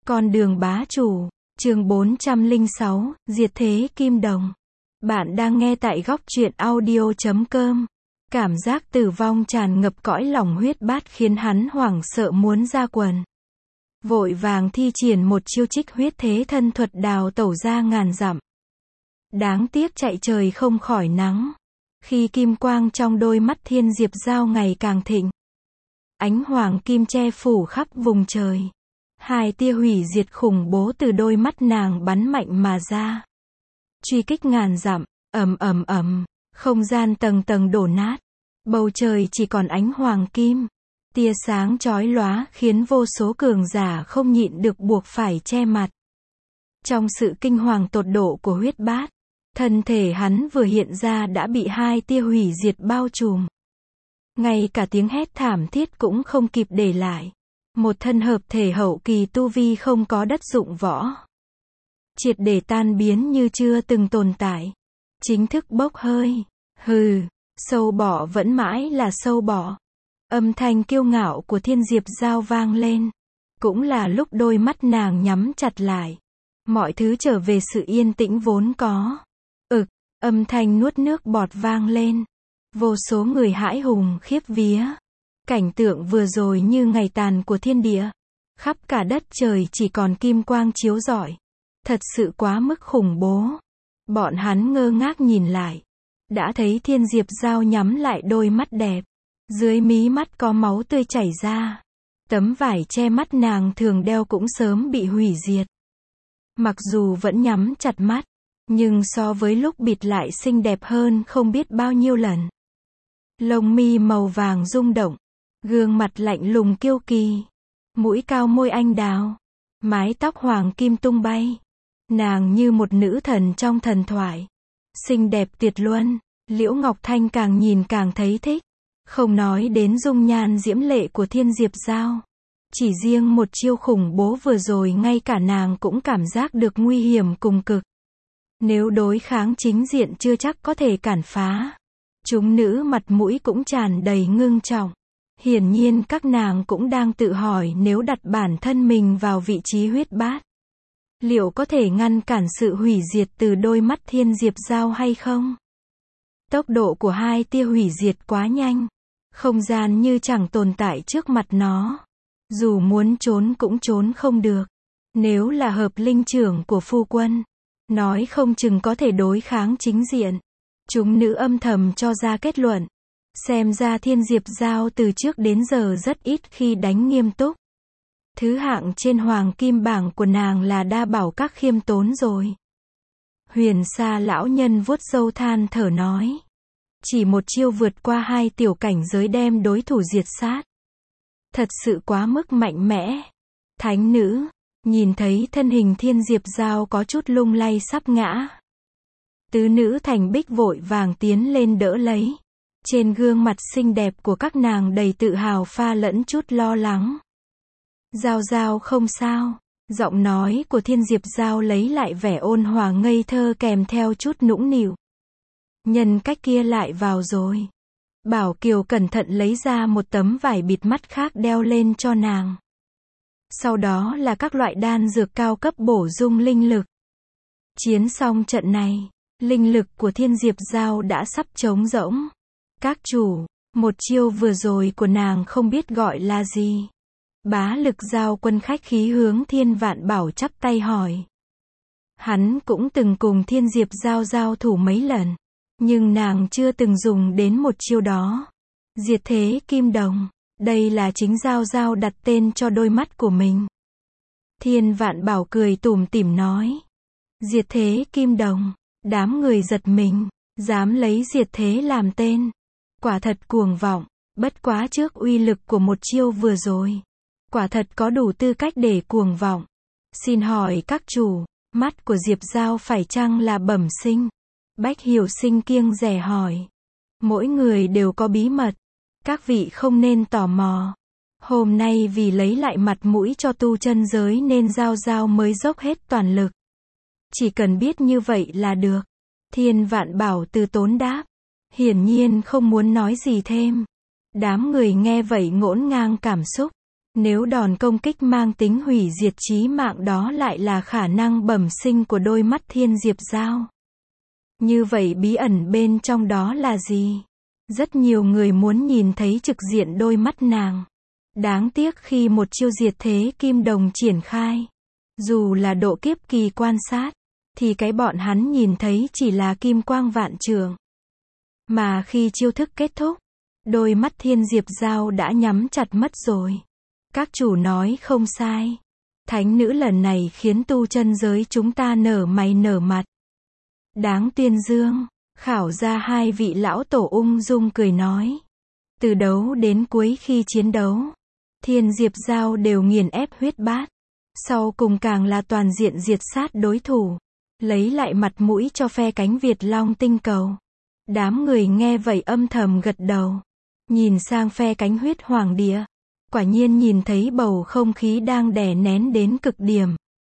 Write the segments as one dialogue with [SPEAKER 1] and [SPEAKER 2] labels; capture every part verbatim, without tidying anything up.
[SPEAKER 1] Con đường bá chủ, chương bốn trăm lẻ sáu, Diệt thế kim đồng. Bạn đang nghe tại góc truyện audio chấm com. Cảm giác tử vong tràn ngập cõi lòng Huyết Bát khiến hắn hoảng sợ muốn ra quần. Vội vàng thi triển một chiêu trích huyết thế thân thuật đào tẩu ra ngàn dặm. Đáng tiếc chạy trời không khỏi nắng. Khi kim quang trong đôi mắt Thiên Diệp Giao ngày càng thịnh, ánh hoàng kim che phủ khắp vùng trời. Hai tia hủy diệt khủng bố từ đôi mắt nàng bắn mạnh mà ra. Truy kích ngàn dặm, ầm ầm ầm, không gian tầng tầng đổ nát. Bầu trời chỉ còn ánh hoàng kim. Tia sáng chói lóa khiến vô số cường giả không nhịn được buộc phải che mặt. Trong sự kinh hoàng tột độ của Huyết Bát, thân thể hắn vừa hiện ra đã bị hai tia hủy diệt bao trùm. Ngay cả tiếng hét thảm thiết cũng không kịp để lại. Một thân hợp thể hậu kỳ tu vi không có đất dụng võ. Triệt để tan biến như chưa từng tồn tại. Chính thức bốc hơi. Hừ, sâu bọ vẫn mãi là sâu bọ. Âm thanh kiêu ngạo của Thiên Diệp Giao vang lên. Cũng là lúc đôi mắt nàng nhắm chặt lại. Mọi thứ trở về sự yên tĩnh vốn có. Ực, âm thanh nuốt nước bọt vang lên. Vô số người hãi hùng khiếp vía. Cảnh tượng vừa rồi như ngày tàn của thiên địa. Khắp cả đất trời chỉ còn kim quang chiếu rọi. Thật sự quá mức khủng bố. Bọn hắn ngơ ngác nhìn lại. Đã thấy Thiên Diệp Giao nhắm lại đôi mắt đẹp. Dưới mí mắt có máu tươi chảy ra. Tấm vải che mắt nàng thường đeo cũng sớm bị hủy diệt. Mặc dù vẫn nhắm chặt mắt, nhưng so với lúc bịt lại xinh đẹp hơn không biết bao nhiêu lần. Lông mi màu vàng rung động. Gương mặt lạnh lùng kiêu kỳ. Mũi cao môi anh đào. Mái tóc hoàng kim tung bay. Nàng như một nữ thần trong thần thoại. Xinh đẹp tuyệt luân. Liễu Ngọc Thanh càng nhìn càng thấy thích. Không nói đến dung nhan diễm lệ của Thiên Diệp Giao. Chỉ riêng một chiêu khủng bố vừa rồi ngay cả nàng cũng cảm giác được nguy hiểm cùng cực. Nếu đối kháng chính diện chưa chắc có thể cản phá. Chúng nữ mặt mũi cũng tràn đầy ngưng trọng. Hiển nhiên các nàng cũng đang tự hỏi nếu đặt bản thân mình vào vị trí Huyết Bát. Liệu có thể ngăn cản sự hủy diệt từ đôi mắt Thiên Diệp Giao hay không? Tốc độ của hai tia hủy diệt quá nhanh. Không gian như chẳng tồn tại trước mặt nó. Dù muốn trốn cũng trốn không được. Nếu là hợp linh trưởng của phu quân, nói không chừng có thể đối kháng chính diện. Chúng nữ âm thầm cho ra kết luận. Xem ra Thiên Diệp Giao từ trước đến giờ rất ít khi đánh nghiêm túc. Thứ hạng trên hoàng kim bảng của nàng là đa bảo các khiêm tốn rồi. Huyền Sa lão nhân vuốt râu than thở nói. Chỉ một chiêu vượt qua hai tiểu cảnh giới đem đối thủ diệt sát. Thật sự quá mức mạnh mẽ. Thánh nữ, nhìn thấy thân hình Thiên Diệp Giao có chút lung lay sắp ngã. Tứ nữ Thành Bích vội vàng tiến lên đỡ lấy. Trên gương mặt xinh đẹp của các nàng đầy tự hào pha lẫn chút lo lắng. Giao Giao không sao. Giọng nói của Thiên Diệp Giao lấy lại vẻ ôn hòa ngây thơ kèm theo chút nũng nịu. Nhân cách kia lại vào rồi. Bảo Kiều cẩn thận lấy ra một tấm vải bịt mắt khác đeo lên cho nàng. Sau đó là các loại đan dược cao cấp bổ sung linh lực. Chiến xong trận này, linh lực của Thiên Diệp Giao đã sắp trống rỗng. Các chủ, một chiêu vừa rồi của nàng không biết gọi là gì. Bá Lực Giao Quân khách khí hướng Thiên Vạn Bảo chắp tay hỏi. Hắn cũng từng cùng Thiên Diệp Giao giao thủ mấy lần. Nhưng nàng chưa từng dùng đến một chiêu đó. Diệt thế kim đồng. Đây là chính Giao Giao đặt tên cho đôi mắt của mình. Thiên Vạn Bảo cười tủm tỉm nói. Diệt thế kim đồng. Đám người giật mình. Dám lấy diệt thế làm tên. Quả thật cuồng vọng. Bất quá trước uy lực của một chiêu vừa rồi. Quả thật có đủ tư cách để cuồng vọng. Xin hỏi các chủ, mắt của Diệp Giao phải chăng là bẩm sinh? Bách Hiểu Sinh kiêng dè hỏi. Mỗi người đều có bí mật. Các vị không nên tò mò. Hôm nay vì lấy lại mặt mũi cho tu chân giới nên Giao Giao mới dốc hết toàn lực. Chỉ cần biết như vậy là được. Thiên Vạn Bảo từ tốn đáp. Hiển nhiên không muốn nói gì thêm. Đám người nghe vậy ngổn ngang cảm xúc. Nếu đòn công kích mang tính hủy diệt chí mạng đó lại là khả năng bẩm sinh của đôi mắt Thiên Diệp Giao. Như vậy bí ẩn bên trong đó là gì? Rất nhiều người muốn nhìn thấy trực diện đôi mắt nàng. Đáng tiếc khi một chiêu diệt thế kim đồng triển khai, dù là độ kiếp kỳ quan sát, thì cái bọn hắn nhìn thấy chỉ là kim quang vạn trượng. Mà khi chiêu thức kết thúc, đôi mắt Thiên Diệp Giao đã nhắm chặt mất rồi. Các chủ nói không sai. Thánh nữ lần này khiến tu chân giới chúng ta nở mày nở mặt. Đáng tuyên dương, khảo ra hai vị lão tổ ung dung cười nói. Từ đấu đến cuối khi chiến đấu, Thiên Diệp Giao đều nghiền ép huyết bát. Sau cùng càng là toàn diện diệt sát đối thủ, lấy lại mặt mũi cho phe cánh Việt Long tinh cầu. Đám người nghe vậy âm thầm gật đầu. Nhìn sang phe cánh huyết hoàng địa. Quả nhiên nhìn thấy bầu không khí đang đè nén đến cực điểm.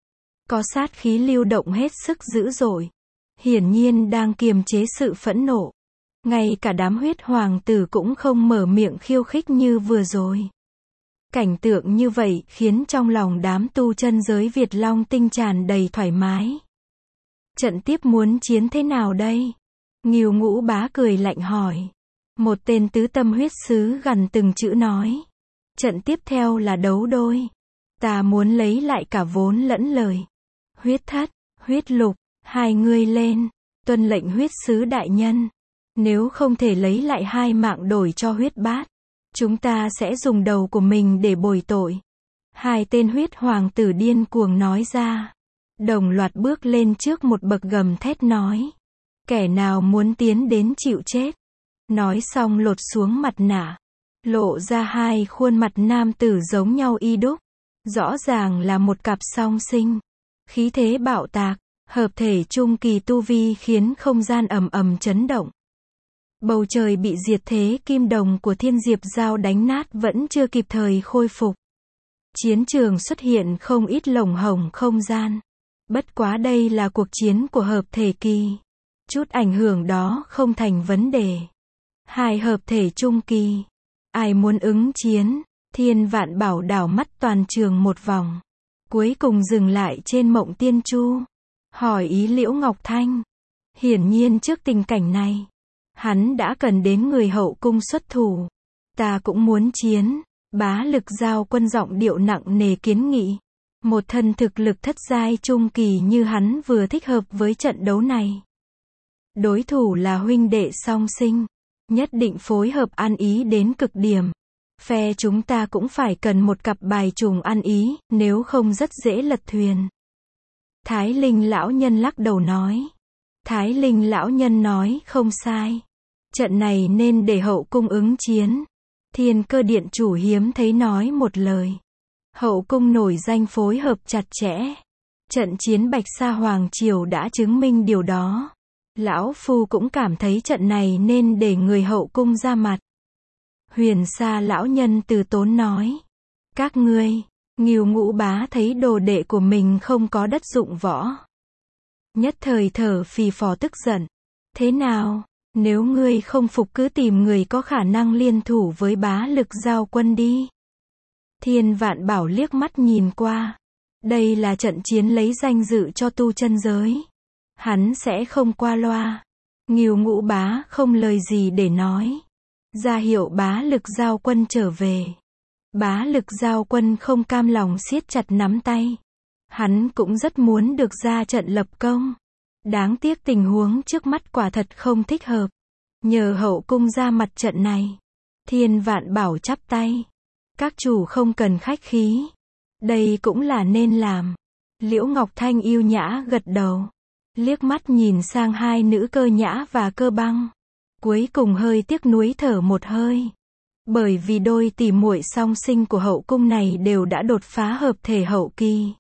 [SPEAKER 1] Có sát khí lưu động hết sức dữ dội. Hiển nhiên đang kiềm chế sự phẫn nộ. Ngay cả đám huyết hoàng tử cũng không mở miệng khiêu khích như vừa rồi. Cảnh tượng như vậy khiến trong lòng đám tu chân giới Việt Long tinh tràn đầy thoải mái. Trận tiếp muốn chiến thế nào đây? Ngưu Ngũ Bá cười lạnh hỏi. Một tên tứ tâm huyết sứ gằn từng chữ nói. Trận tiếp theo là đấu đôi. Ta muốn lấy lại cả vốn lẫn lời. Huyết thất, huyết lục, hai người lên. Tuân lệnh huyết sứ đại nhân. Nếu không thể lấy lại hai mạng đổi cho huyết bát, chúng ta sẽ dùng đầu của mình để bồi tội. Hai tên huyết hoàng tử điên cuồng nói ra. Đồng loạt bước lên trước một bậc gầm thét nói. Kẻ nào muốn tiến đến chịu chết. Nói xong lột xuống mặt nạ. Lộ ra hai khuôn mặt nam tử giống nhau y đúc. Rõ ràng là một cặp song sinh. Khí thế bạo tạc, hợp thể trung kỳ tu vi khiến không gian ầm ầm chấn động. Bầu trời bị diệt thế kim đồng của Thiên Diệp Giao đánh nát vẫn chưa kịp thời khôi phục. Chiến trường xuất hiện không ít lồng hổng không gian. Bất quá đây là cuộc chiến của hợp thể kỳ. Chút ảnh hưởng đó không thành vấn đề. Hai hợp thể trung kỳ. Ai muốn ứng chiến? Thiên Vạn Bảo đảo mắt toàn trường một vòng. Cuối cùng dừng lại trên Mộng Tiên Chu. Hỏi ý Liễu Ngọc Thanh. Hiển nhiên trước tình cảnh này, hắn đã cần đến người hậu cung xuất thủ. Ta cũng muốn chiến. Bá Lực Giao Quân giọng điệu nặng nề kiến nghị. Một thân thực lực thất giai trung kỳ như hắn vừa thích hợp với trận đấu này. Đối thủ là huynh đệ song sinh. Nhất định phối hợp ăn ý đến cực điểm. Phe chúng ta cũng phải cần một cặp bài trùng ăn ý, nếu không rất dễ lật thuyền. Thái Linh lão nhân lắc đầu nói. Thái Linh lão nhân nói không sai. Trận này nên để hậu cung ứng chiến. Thiên Cơ điện chủ hiếm thấy nói một lời. Hậu cung nổi danh phối hợp chặt chẽ. Trận chiến Bạch Sa Hoàng Triều đã chứng minh điều đó. Lão Phu cũng cảm thấy trận này nên để người hậu cung ra mặt. Huyền Sa lão nhân từ tốn nói. Các ngươi, Ngưu Ngũ Bá thấy đồ đệ của mình không có đất dụng võ. Nhất thời thở phì phò tức giận. Thế nào, nếu ngươi không phục cứ tìm người có khả năng liên thủ với Bá Lực Giao Quân đi. Thiên Vạn Bảo liếc mắt nhìn qua. Đây là trận chiến lấy danh dự cho tu chân giới. Hắn sẽ không qua loa. Ngưu Ngũ Bá không lời gì để nói. Ra hiệu Bá Lực Giao Quân trở về. Bá Lực Giao Quân không cam lòng siết chặt nắm tay. Hắn cũng rất muốn được ra trận lập công. Đáng tiếc tình huống trước mắt quả thật không thích hợp. Nhờ hậu cung ra mặt trận này. Thiên Vạn Bảo chắp tay. Các chủ không cần khách khí. Đây cũng là nên làm. Liễu Ngọc Thanh yêu nhã gật đầu. Liếc mắt nhìn sang hai nữ Cơ Nhã và Cơ Băng. Cuối cùng hơi tiếc nuối thở một hơi. Bởi vì đôi tỷ muội song sinh của hậu cung này đều đã đột phá hợp thể hậu kỳ.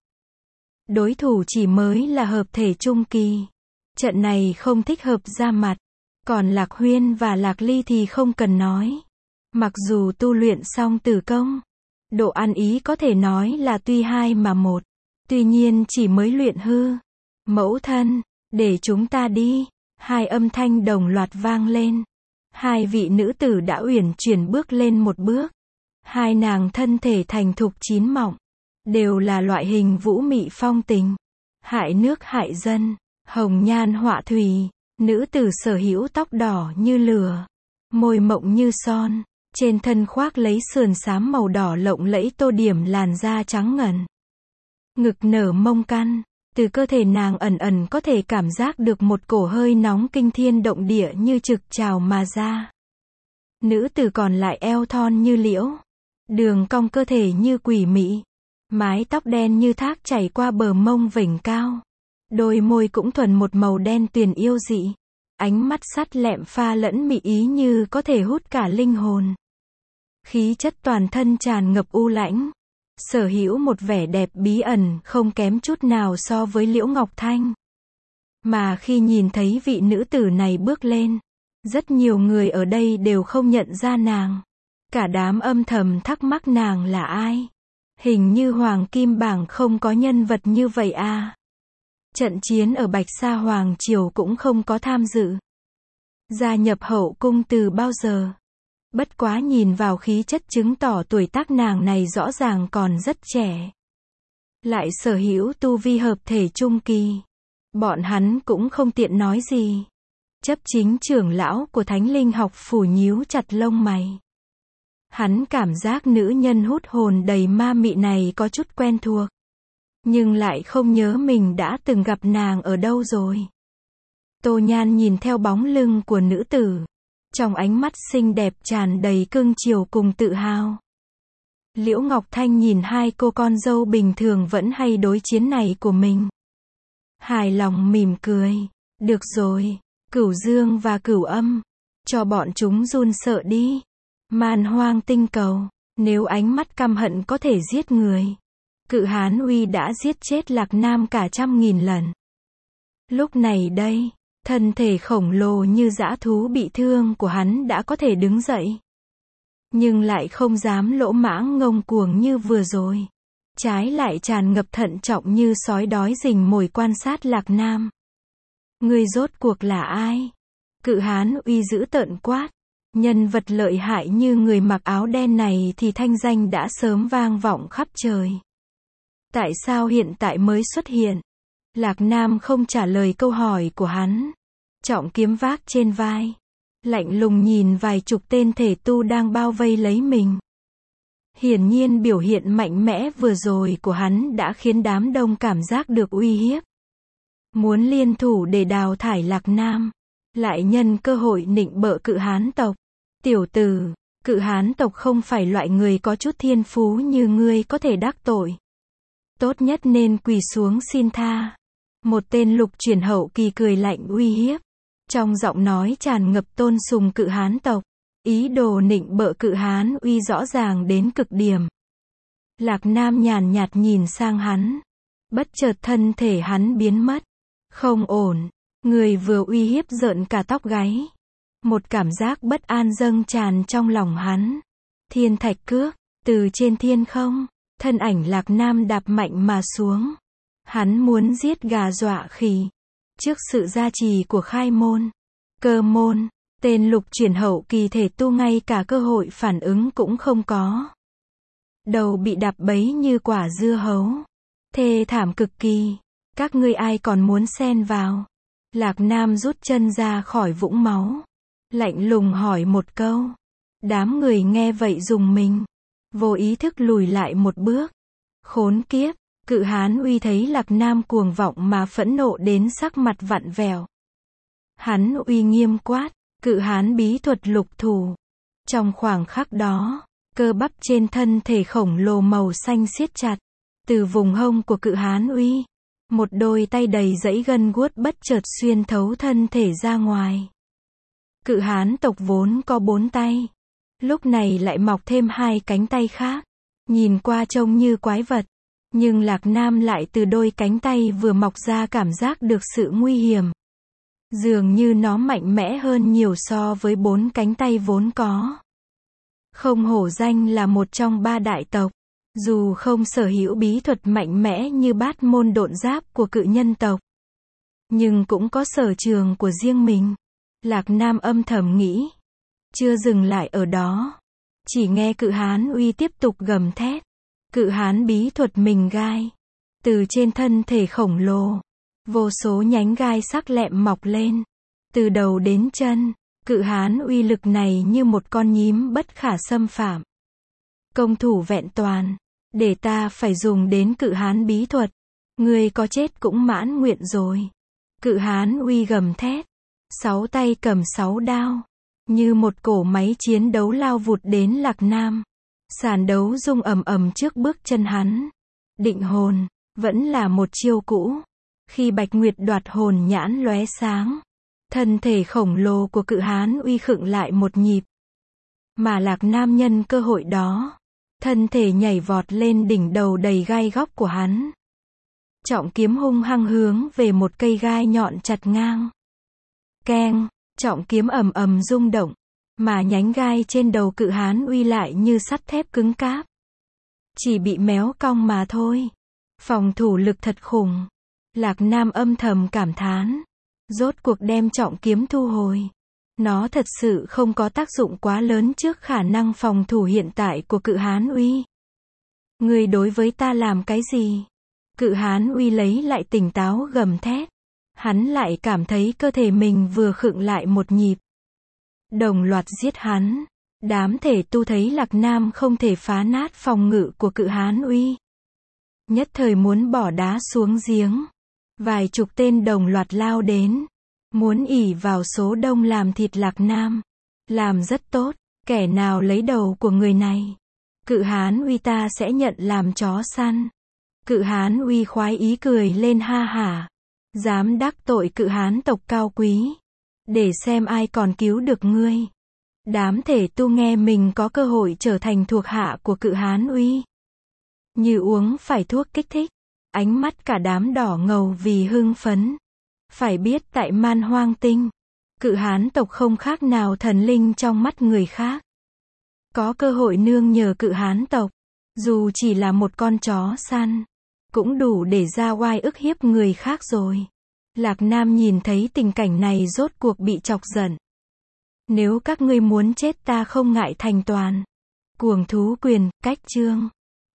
[SPEAKER 1] Đối thủ chỉ mới là hợp thể trung kỳ. Trận này không thích hợp ra mặt. Còn Lạc Huyên và Lạc Ly thì không cần nói. Mặc dù tu luyện xong tử công, độ ăn ý có thể nói là tuy hai mà một. Tuy nhiên chỉ mới luyện hư. Mẫu thân, để chúng ta đi. Hai âm thanh đồng loạt vang lên. Hai vị nữ tử đã uyển chuyển bước lên một bước. Hai nàng thân thể thành thục chín mọng, đều là loại hình vũ mị phong tình, hại nước hại dân, hồng nhan họa thủy, nữ tử sở hữu tóc đỏ như lửa, môi mộng như son, trên thân khoác lấy sườn xám màu đỏ lộng lẫy tô điểm làn da trắng ngần. Ngực nở mông căn, từ cơ thể nàng ẩn ẩn có thể cảm giác được một cổ hơi nóng kinh thiên động địa như trực trào mà ra. Nữ tử còn lại eo thon như liễu, đường cong cơ thể như quỷ mị, mái tóc đen như thác chảy qua bờ mông vểnh cao, đôi môi cũng thuần một màu đen tuyền yêu dị, ánh mắt sắt lẹm pha lẫn mị ý như có thể hút cả linh hồn. Khí chất toàn thân tràn ngập u lãnh, sở hữu một vẻ đẹp bí ẩn không kém chút nào so với Liễu Ngọc Thanh. Mà khi nhìn thấy vị nữ tử này bước lên, rất nhiều người ở đây đều không nhận ra nàng. Cả đám âm thầm thắc mắc nàng là ai. Hình như Hoàng Kim Bảng không có nhân vật như vậy à. Trận chiến ở Bạch Sa Hoàng Triều cũng không có tham dự. Gia nhập hậu cung từ bao giờ? Bất quá nhìn vào khí chất chứng tỏ tuổi tác nàng này rõ ràng còn rất trẻ. Lại sở hữu tu vi hợp thể trung kỳ. Bọn hắn cũng không tiện nói gì. Chấp chính trưởng lão của Thánh Linh học phủ nhíu chặt lông mày. Hắn cảm giác nữ nhân hút hồn đầy ma mị này có chút quen thuộc. Nhưng lại không nhớ mình đã từng gặp nàng ở đâu rồi. Tô Nhan nhìn theo bóng lưng của nữ tử. Trong ánh mắt xinh đẹp tràn đầy cưng chiều cùng tự hào. Liễu Ngọc Thanh nhìn hai cô con dâu bình thường vẫn hay đối chiến này của mình. Hài lòng mỉm cười. Được rồi, Cửu Dương và Cửu Âm. Cho bọn chúng run sợ đi. Man hoang tinh cầu. Nếu ánh mắt căm hận có thể giết người. Cự Hán Uy đã giết chết Lạc Nam cả trăm nghìn lần. Lúc này đây, thân thể khổng lồ như dã thú bị thương của hắn đã có thể đứng dậy. Nhưng lại không dám lỗ mãng ngông cuồng như vừa rồi. Trái lại tràn ngập thận trọng như sói đói rình mồi quan sát Lạc Nam. Người rốt cuộc là ai? Cự Hán Uy dữ tợn quát. Nhân vật lợi hại như người mặc áo đen này thì thanh danh đã sớm vang vọng khắp trời. Tại sao hiện tại mới xuất hiện? Lạc Nam không trả lời câu hỏi của hắn. Trọng kiếm vác trên vai. Lạnh lùng nhìn vài chục tên thể tu đang bao vây lấy mình. Hiển nhiên biểu hiện mạnh mẽ vừa rồi của hắn đã khiến đám đông cảm giác được uy hiếp. Muốn liên thủ để đào thải Lạc Nam. Lại nhân cơ hội nịnh bợ Cự Hán tộc. Tiểu tử, Cự Hán tộc không phải loại người có chút thiên phú như ngươi có thể đắc tội. Tốt nhất nên quỳ xuống xin tha. Một tên lục chuyển hậu kỳ cười lạnh uy hiếp. Trong giọng nói tràn ngập tôn sùng Cự Hán tộc. Ý đồ nịnh bợ Cự Hán Uy rõ ràng đến cực điểm. Lạc Nam nhàn nhạt nhìn sang hắn. Bất chợt thân thể hắn biến mất. Không ổn. Người vừa uy hiếp rợn cả tóc gáy. Một cảm giác bất an dâng tràn trong lòng hắn. Thiên thạch cước. Từ trên thiên không. Thân ảnh Lạc Nam đạp mạnh mà xuống. Hắn muốn giết gà dọa khỉ. Trước sự gia trì của khai môn, cơ môn, tên lục chuyển hậu kỳ thể tu ngay cả cơ hội phản ứng cũng không có. Đầu bị đạp bấy như quả dưa hấu. Thê thảm cực kỳ. Các ngươi ai còn muốn xen vào? Lạc Nam rút chân ra khỏi vũng máu. Lạnh lùng hỏi một câu. Đám người nghe vậy rùng mình. Vô ý thức lùi lại một bước. Khốn kiếp. Cự Hán Uy thấy Lạc Nam cuồng vọng mà phẫn nộ đến sắc mặt vặn vẹo. Hắn uy nghiêm quát, Cự Hán bí thuật lục thủ. Trong khoảng khắc đó, cơ bắp trên thân thể khổng lồ màu xanh siết chặt. Từ vùng hông của Cự Hán Uy, một đôi tay đầy dãy gân guốt bất chợt xuyên thấu thân thể ra ngoài. Cự Hán tộc vốn có bốn tay. Lúc này lại mọc thêm hai cánh tay khác. Nhìn qua trông như quái vật. Nhưng Lạc Nam lại từ đôi cánh tay vừa mọc ra cảm giác được sự nguy hiểm. Dường như nó mạnh mẽ hơn nhiều so với bốn cánh tay vốn có. Không hổ danh là một trong ba đại tộc. Dù không sở hữu bí thuật mạnh mẽ như bát môn độn giáp của cự nhân tộc. Nhưng cũng có sở trường của riêng mình. Lạc Nam âm thầm nghĩ. Chưa dừng lại ở đó. Chỉ nghe Cự Hán Uy tiếp tục gầm thét. Cự Hán bí thuật mình gai. Từ trên thân thể khổng lồ, vô số nhánh gai sắc lẹm mọc lên. Từ đầu đến chân, Cự Hán uy lực này như một con nhím bất khả xâm phạm. Công thủ vẹn toàn, để ta phải dùng đến Cự Hán bí thuật. Ngươi có chết cũng mãn nguyện rồi. Cự Hán uy gầm thét. Sáu tay cầm sáu đao. Như một cỗ máy chiến đấu lao vụt đến Lạc Nam. Sàn đấu rung ầm ầm trước bước chân hắn. Định hồn, vẫn là một chiêu cũ. Khi Bạch Nguyệt đoạt hồn nhãn lóe sáng. Thân thể khổng lồ của Cự Hán uy khựng lại một nhịp. Mà Lạc Nam nhân cơ hội đó. Thân thể nhảy vọt lên đỉnh đầu đầy gai góc của hắn. Trọng kiếm hung hăng hướng về một cây gai nhọn chặt ngang. Keng, trọng kiếm ầm ầm rung động. Mà nhánh gai trên đầu Cự Hán uy lại như sắt thép cứng cáp. Chỉ bị méo cong mà thôi. Phòng thủ lực thật khủng. Lạc Nam âm thầm cảm thán. Rốt cuộc đem trọng kiếm thu hồi. Nó thật sự không có tác dụng quá lớn trước khả năng phòng thủ hiện tại của Cự Hán uy. Ngươi đối với ta làm cái gì? Cự Hán uy lấy lại tỉnh táo gầm thét. Hắn lại cảm thấy cơ thể mình vừa khựng lại một nhịp. Đồng loạt giết hắn. Đám thể tu thấy Lạc Nam không thể phá nát phòng ngự của Cự Hán uy. Nhất thời muốn bỏ đá xuống giếng. Vài chục tên đồng loạt lao đến. Muốn ỷ vào số đông làm thịt Lạc Nam. Làm rất tốt. Kẻ nào lấy đầu của người này. Cự Hán uy ta sẽ nhận làm chó săn. Cự Hán uy khoái ý cười lên ha hả. Dám đắc tội Cự Hán tộc cao quý. Để xem ai còn cứu được ngươi. Đám thể tu nghe mình có cơ hội trở thành thuộc hạ của Cự Hán uy. Như uống phải thuốc kích thích. Ánh mắt cả đám đỏ ngầu vì hưng phấn. Phải biết tại Man Hoang Tinh, Cự Hán tộc không khác nào thần linh trong mắt người khác. Có cơ hội nương nhờ Cự Hán tộc, dù chỉ là một con chó săn, cũng đủ để ra oai ức hiếp người khác rồi. Lạc Nam nhìn thấy tình cảnh này rốt cuộc bị chọc giận. Nếu các ngươi muốn chết ta không ngại thành toàn. Cuồng thú quyền, cách chương.